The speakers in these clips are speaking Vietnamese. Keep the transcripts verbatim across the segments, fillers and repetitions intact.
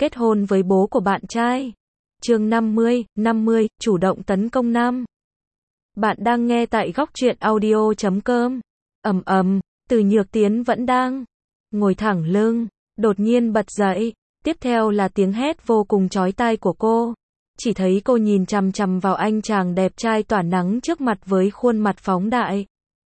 kết hôn với bố của bạn trai. Chương năm mươi, năm mươi, chủ động tấn công nam. Bạn đang nghe tại góc truyện audio chấm com. Ầm ầm, Từ Nhược Tiến vẫn đang ngồi thẳng lưng, đột nhiên bật dậy, tiếp theo là tiếng hét vô cùng chói tai của cô. Chỉ thấy cô nhìn chằm chằm vào anh chàng đẹp trai tỏa nắng trước mặt với khuôn mặt phóng đại.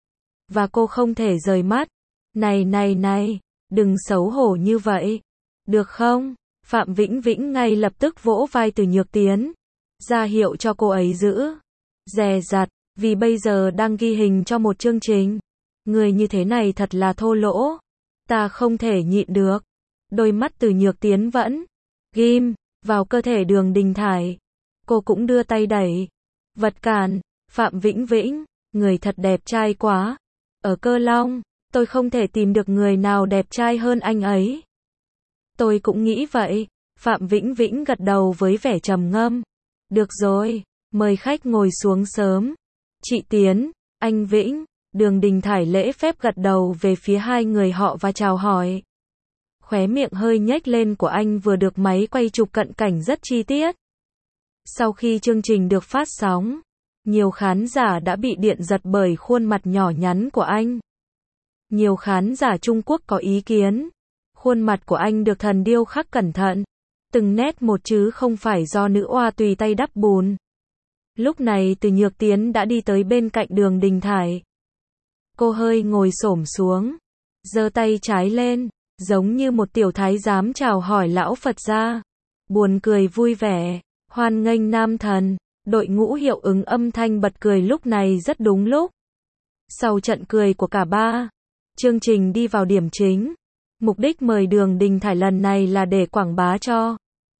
Và cô không thể rời mắt. Này này này, đừng xấu hổ như vậy. Được không? Phạm Vĩnh Vĩnh ngay lập tức vỗ vai Từ Nhược Tiến, ra hiệu cho cô ấy giữ dè dặt, vì bây giờ đang ghi hình cho một chương trình. Người như thế này thật là thô lỗ. Ta không thể nhịn được. Đôi mắt Từ Nhược Tiến vẫn ghim vào cơ thể Đường Đình Thải. Cô cũng đưa tay đẩy vật cản. Phạm Vĩnh Vĩnh, người thật đẹp trai quá. Ở Cơ Long, tôi không thể tìm được người nào đẹp trai hơn anh ấy. Tôi cũng nghĩ vậy. Phạm Vĩnh Vĩnh gật đầu với vẻ trầm ngâm. Được rồi, mời khách ngồi xuống sớm. Chị Tiến, anh Vĩnh. Đường Đình Thải lễ phép gật đầu về phía hai người họ và chào hỏi. Khóe miệng hơi nhếch lên của anh vừa được máy quay chụp cận cảnh rất chi tiết. Sau khi chương trình được phát sóng, nhiều khán giả đã bị điện giật bởi khuôn mặt nhỏ nhắn của anh. Nhiều khán giả Trung Quốc có ý kiến, khuôn mặt của anh được thần điêu khắc cẩn thận, từng nét một chứ không phải do nữ oa tùy tay đắp bùn. Lúc này Từ Nhược Tiến đã đi tới bên cạnh Đường Đình Thải. Cô hơi ngồi xổm xuống, giơ tay trái lên, giống như một tiểu thái giám chào hỏi lão Phật gia. Buồn cười vui vẻ, hoan nghênh nam thần. Đội ngũ hiệu ứng âm thanh bật cười lúc này rất đúng lúc. Sau trận cười của cả ba, chương trình đi vào điểm chính. Mục đích mời Đường Đình Thải lần này là để quảng bá cho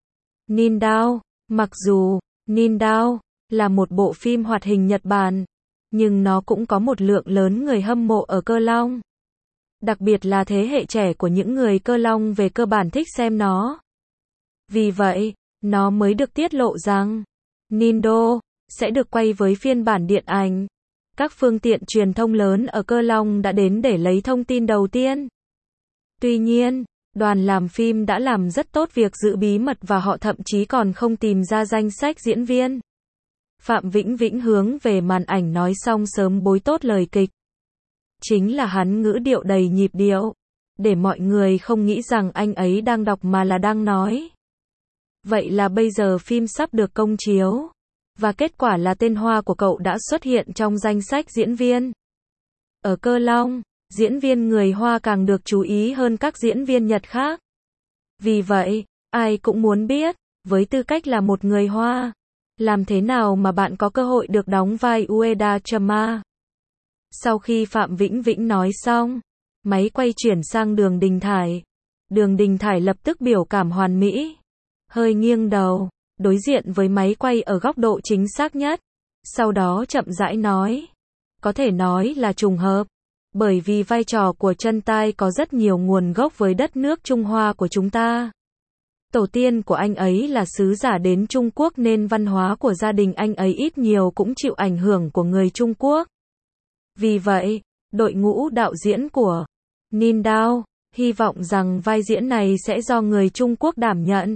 Nindao. Mặc dù Nindao là một bộ phim hoạt hình Nhật Bản, nhưng nó cũng có một lượng lớn người hâm mộ ở Cơ Long. Đặc biệt là thế hệ trẻ của những người Cơ Long về cơ bản thích xem nó. Vì vậy, nó mới được tiết lộ rằng Nindo sẽ được quay với phiên bản điện ảnh. Các phương tiện truyền thông lớn ở Cơ Long đã đến để lấy thông tin đầu tiên. Tuy nhiên, đoàn làm phim đã làm rất tốt việc giữ bí mật và họ thậm chí còn không tìm ra danh sách diễn viên. Phạm Vĩnh Vĩnh hướng về màn ảnh nói xong sớm bối tốt lời kịch. Chính là hắn ngữ điệu đầy nhịp điệu, để mọi người không nghĩ rằng anh ấy đang đọc mà là đang nói. Vậy là bây giờ phim sắp được công chiếu, và kết quả là tên Hoa của cậu đã xuất hiện trong danh sách diễn viên. Ở Cơ Long, diễn viên người Hoa càng được chú ý hơn các diễn viên Nhật khác. Vì vậy, ai cũng muốn biết, với tư cách là một người Hoa, làm thế nào mà bạn có cơ hội được đóng vai Ueda Chama. Sau khi Phạm Vĩnh Vĩnh nói xong, máy quay chuyển sang Đường Đình Thải. Đường Đình Thải lập tức biểu cảm hoàn mỹ, hơi nghiêng đầu, đối diện với máy quay ở góc độ chính xác nhất. Sau đó chậm rãi nói, có thể nói là trùng hợp, bởi vì vai trò của Chân Tai có rất nhiều nguồn gốc với đất nước Trung Hoa của chúng ta. Tổ tiên của anh ấy là sứ giả đến Trung Quốc nên văn hóa của gia đình anh ấy ít nhiều cũng chịu ảnh hưởng của người Trung Quốc. Vì vậy, đội ngũ đạo diễn của Nindao hy vọng rằng vai diễn này sẽ do người Trung Quốc đảm nhận.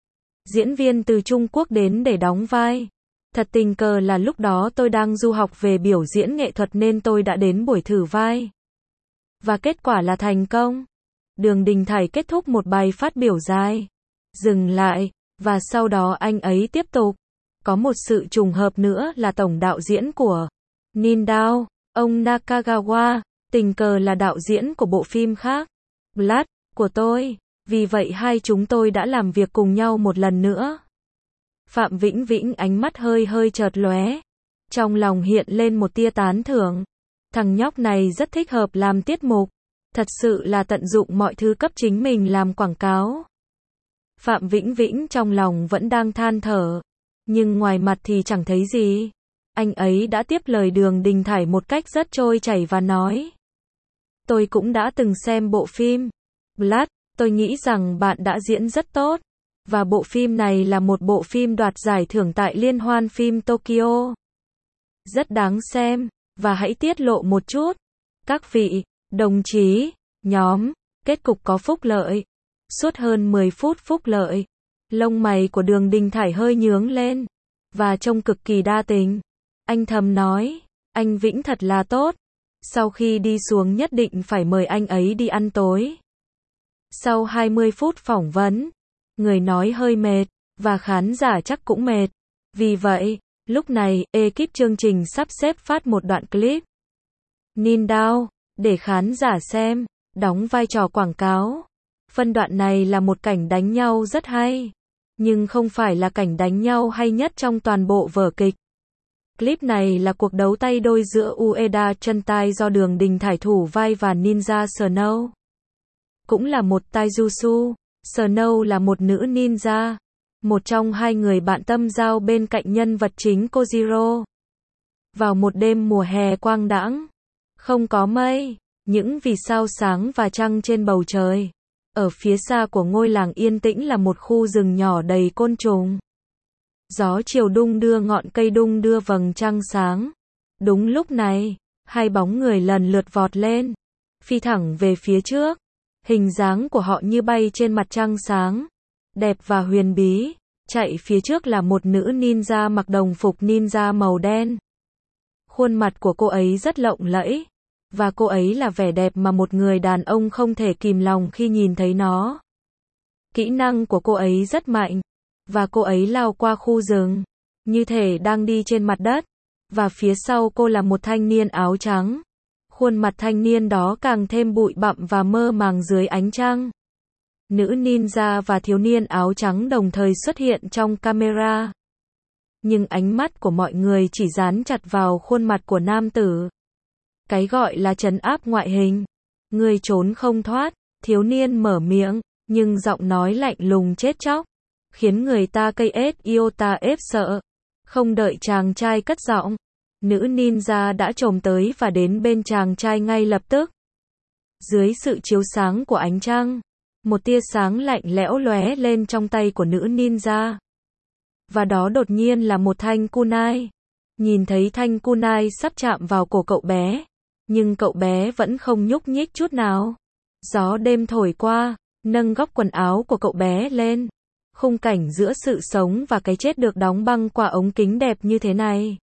Diễn viên từ Trung Quốc đến để đóng vai. Thật tình cờ là lúc đó tôi đang du học về biểu diễn nghệ thuật nên tôi đã đến buổi thử vai. Và kết quả là thành công. Đường Đình Thải kết thúc một bài phát biểu dài, dừng lại, và sau đó anh ấy tiếp tục. Có một sự trùng hợp nữa là tổng đạo diễn của Nindao, ông Nakagawa, tình cờ là đạo diễn của bộ phim khác, Blood, của tôi. Vì vậy hai chúng tôi đã làm việc cùng nhau một lần nữa. Phạm Vĩnh Vĩnh ánh mắt hơi hơi chợt lóe. Trong lòng hiện lên một tia tán thưởng. Thằng nhóc này rất thích hợp làm tiết mục. Thật sự là tận dụng mọi thứ cấp chính mình làm quảng cáo. Phạm Vĩnh Vĩnh trong lòng vẫn đang than thở. Nhưng ngoài mặt thì chẳng thấy gì. Anh ấy đã tiếp lời Đường Đình Thải một cách rất trôi chảy và nói. Tôi cũng đã từng xem bộ phim Blood. Tôi nghĩ rằng bạn đã diễn rất tốt. Và bộ phim này là một bộ phim đoạt giải thưởng tại Liên hoan phim Tokyo. Rất đáng xem. Và hãy tiết lộ một chút. Các vị, đồng chí, nhóm, kết cục có phúc lợi. Suốt hơn mười phút phúc lợi. Lông mày của Đường Đình Thải hơi nhướng lên, và trông cực kỳ đa tình. Anh thầm nói, anh Vĩnh thật là tốt. Sau khi đi xuống nhất định phải mời anh ấy đi ăn tối. Sau hai mươi phút phỏng vấn, người nói hơi mệt, và khán giả chắc cũng mệt. Vì vậy, lúc này, ekip chương trình sắp xếp phát một đoạn clip Nin Dao, để khán giả xem, đóng vai trò quảng cáo. Phân đoạn này là một cảnh đánh nhau rất hay, nhưng không phải là cảnh đánh nhau hay nhất trong toàn bộ vở kịch. Clip này là cuộc đấu tay đôi giữa Ueda Chân-tai do Đường Đình Thải thủ vai và Ninja Snow. Cũng là một taijutsu, Snow là một nữ ninja, một trong hai người bạn tâm giao bên cạnh nhân vật chính Kojiro. Vào một đêm mùa hè quang đãng, không có mây, những vì sao sáng và trăng trên bầu trời. Ở phía xa của ngôi làng yên tĩnh là một khu rừng nhỏ đầy côn trùng. Gió chiều đung đưa ngọn cây đung đưa vầng trăng sáng. Đúng lúc này, hai bóng người lần lượt vọt lên, phi thẳng về phía trước. Hình dáng của họ như bay trên mặt trăng sáng, đẹp và huyền bí. Chạy phía trước là một nữ ninja mặc đồng phục ninja màu đen. Khuôn mặt của cô ấy rất lộng lẫy, và cô ấy là vẻ đẹp mà một người đàn ông không thể kìm lòng khi nhìn thấy nó. Kỹ năng của cô ấy rất mạnh, và cô ấy lao qua khu rừng, như thể đang đi trên mặt đất, và phía sau cô là một thanh niên áo trắng. Khuôn mặt thanh niên đó càng thêm bụi bặm và mơ màng dưới ánh trăng. Nữ ninja và thiếu niên áo trắng đồng thời xuất hiện trong camera. Nhưng ánh mắt của mọi người chỉ dán chặt vào khuôn mặt của nam tử. Cái gọi là trấn áp ngoại hình. Người trốn không thoát, thiếu niên mở miệng, nhưng giọng nói lạnh lùng chết chóc, khiến người ta cây ết iota ép sợ. Không đợi chàng trai cất giọng, nữ ninja đã chồm tới và đến bên chàng trai ngay lập tức. Dưới sự chiếu sáng của ánh trăng, một tia sáng lạnh lẽo lóe lên trong tay của nữ ninja. Và đó đột nhiên là một thanh kunai. Nhìn thấy thanh kunai sắp chạm vào cổ cậu bé, nhưng cậu bé vẫn không nhúc nhích chút nào. Gió đêm thổi qua, nâng góc quần áo của cậu bé lên. Khung cảnh giữa sự sống và cái chết được đóng băng qua ống kính đẹp như thế này.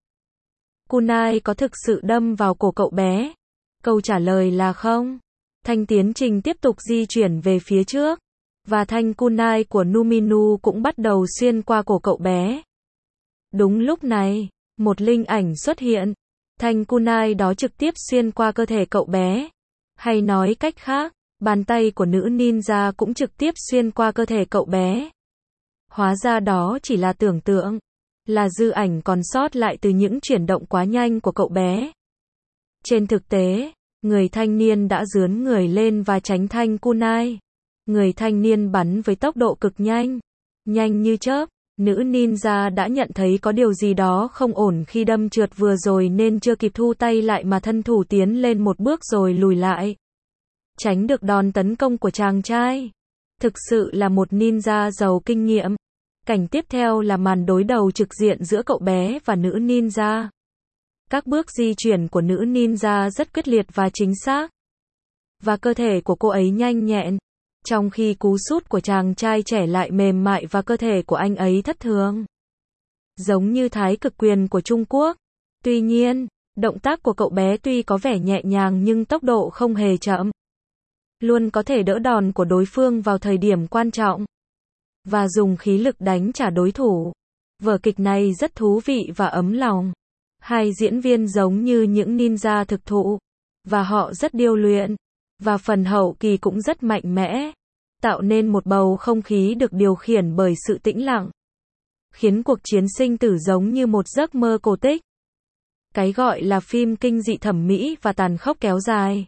Kunai có thực sự đâm vào cổ cậu bé? Câu trả lời là không. Thanh tiến trình tiếp tục di chuyển về phía trước, và thanh kunai của Numinu cũng bắt đầu xuyên qua cổ cậu bé. Đúng lúc này, một linh ảnh xuất hiện. Thanh kunai đó trực tiếp xuyên qua cơ thể cậu bé. Hay nói cách khác, bàn tay của nữ ninja cũng trực tiếp xuyên qua cơ thể cậu bé. Hóa ra đó chỉ là tưởng tượng, là dư ảnh còn sót lại từ những chuyển động quá nhanh của cậu bé. Trên thực tế, người thanh niên đã rướn người lên và tránh thanh kunai. Người thanh niên bắn với tốc độ cực nhanh, nhanh như chớp. Nữ ninja đã nhận thấy có điều gì đó không ổn khi đâm trượt vừa rồi nên chưa kịp thu tay lại mà thân thủ tiến lên một bước rồi lùi lại. Tránh được đòn tấn công của chàng trai. Thực sự là một ninja giàu kinh nghiệm. Cảnh tiếp theo là màn đối đầu trực diện giữa cậu bé và nữ ninja. Các bước di chuyển của nữ ninja rất quyết liệt và chính xác. Và cơ thể của cô ấy nhanh nhẹn. Trong khi cú sút của chàng trai trẻ lại mềm mại và cơ thể của anh ấy thất thường. Giống như thái cực quyền của Trung Quốc. Tuy nhiên, động tác của cậu bé tuy có vẻ nhẹ nhàng nhưng tốc độ không hề chậm. Luôn có thể đỡ đòn của đối phương vào thời điểm quan trọng. Và dùng khí lực đánh trả đối thủ. Vở kịch này rất thú vị và ấm lòng. Hai diễn viên giống như những ninja thực thụ. Và họ rất điêu luyện. Và phần hậu kỳ cũng rất mạnh mẽ. Tạo nên một bầu không khí được điều khiển bởi sự tĩnh lặng. Khiến cuộc chiến sinh tử giống như một giấc mơ cổ tích. Cái gọi là phim kinh dị thẩm mỹ và tàn khốc kéo dài.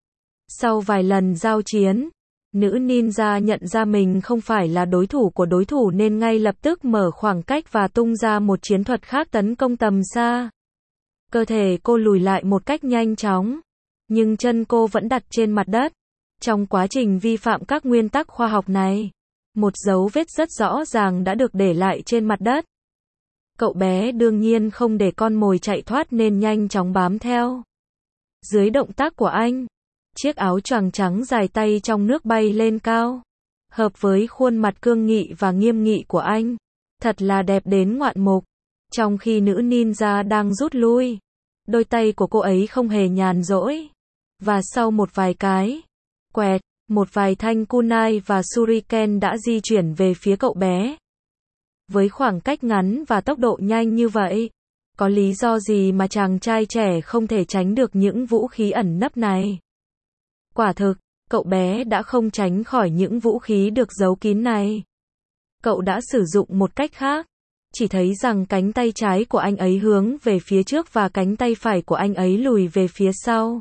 Sau vài lần giao chiến, nữ ninja nhận ra mình không phải là đối thủ của đối thủ nên ngay lập tức mở khoảng cách và tung ra một chiến thuật khác tấn công tầm xa. Cơ thể cô lùi lại một cách nhanh chóng, nhưng chân cô vẫn đặt trên mặt đất. Trong quá trình vi phạm các nguyên tắc khoa học này, một dấu vết rất rõ ràng đã được để lại trên mặt đất. Cậu bé đương nhiên không để con mồi chạy thoát nên nhanh chóng bám theo. Dưới động tác của anh, chiếc áo choàng trắng dài tay trong nước bay lên cao. hợp với khuôn mặt cương nghị và nghiêm nghị của anh. Thật là đẹp đến ngoạn mục. Trong khi nữ ninja đang rút lui, đôi tay của cô ấy không hề nhàn rỗi. Và sau một vài cái quẹt, một vài thanh kunai và shuriken đã di chuyển về phía cậu bé. Với khoảng cách ngắn và tốc độ nhanh như vậy, có lý do gì mà chàng trai trẻ không thể tránh được những vũ khí ẩn nấp này? Quả thực, cậu bé đã không tránh khỏi những vũ khí được giấu kín này. Cậu đã sử dụng một cách khác. Chỉ thấy rằng cánh tay trái của anh ấy hướng về phía trước và cánh tay phải của anh ấy lùi về phía sau.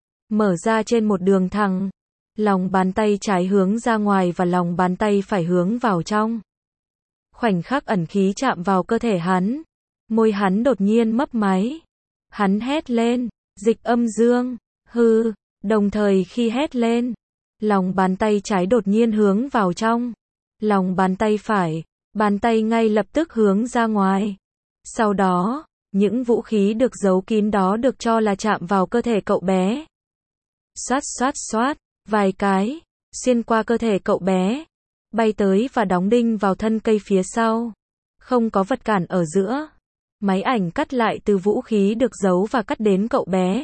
Mở ra trên một đường thẳng. Lòng bàn tay trái hướng ra ngoài và lòng bàn tay phải hướng vào trong. Khoảnh khắc ẩn khí chạm vào cơ thể hắn. Môi hắn đột nhiên mấp máy. Hắn hét lên, dịch âm dương, hư. Đồng thời khi hét lên, lòng bàn tay trái đột nhiên hướng vào trong. Lòng bàn tay phải, bàn tay ngay lập tức hướng ra ngoài. Sau đó, những vũ khí được giấu kín đó được cho là chạm vào cơ thể cậu bé. Xoát xoát xoát, vài cái, xuyên qua cơ thể cậu bé, bay tới và đóng đinh vào thân cây phía sau. Không có vật cản ở giữa. Máy ảnh cắt lại từ vũ khí được giấu và cắt đến cậu bé.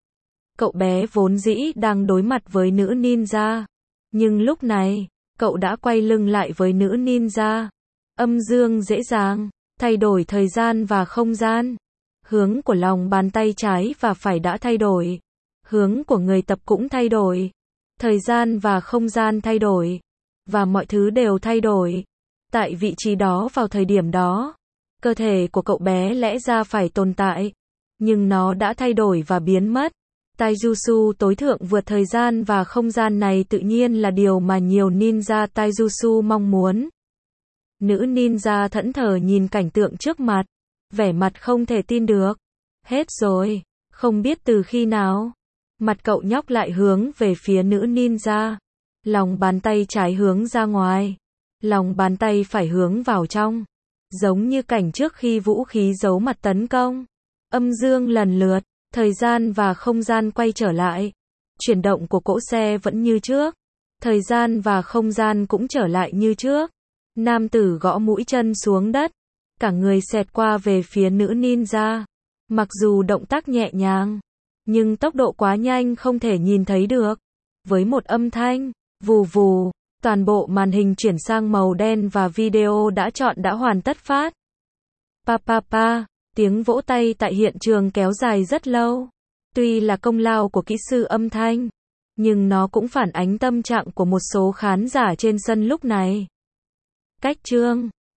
Cậu bé vốn dĩ đang đối mặt với nữ ninja. Nhưng lúc này, cậu đã quay lưng lại với nữ ninja. Âm dương dễ dàng, thay đổi thời gian và không gian. Hướng của lòng bàn tay trái và phải đã thay đổi. Hướng của người tập cũng thay đổi. Thời gian và không gian thay đổi. Và mọi thứ đều thay đổi. Tại vị trí đó vào thời điểm đó, cơ thể của cậu bé lẽ ra phải tồn tại. Nhưng nó đã thay đổi và biến mất. Taijutsu tối thượng vượt thời gian và không gian này tự nhiên là điều mà nhiều ninja Taijutsu mong muốn. Nữ ninja thẫn thờ nhìn cảnh tượng trước mặt, vẻ mặt không thể tin được. Hết rồi, không biết từ khi nào. Mặt cậu nhóc lại hướng về phía nữ ninja. Lòng bàn tay trái hướng ra ngoài. Lòng bàn tay phải hướng vào trong. Giống như cảnh trước khi vũ khí giấu mặt tấn công. Âm dương lần lượt. Thời gian và không gian quay trở lại. Chuyển động của cỗ xe vẫn như trước. Thời gian và không gian cũng trở lại như trước. Nam tử gõ mũi chân xuống đất. Cả người xẹt qua về phía nữ ninja. Mặc dù động tác nhẹ nhàng, nhưng tốc độ quá nhanh không thể nhìn thấy được. Với một âm thanh, vù vù, toàn bộ màn hình chuyển sang màu đen và video đã chọn đã hoàn tất phát. Pa pa pa. Tiếng vỗ tay tại hiện trường kéo dài rất lâu. Tuy là công lao của kỹ sư âm thanh, nhưng nó cũng phản ánh tâm trạng của một số khán giả trên sân lúc này. Cách chương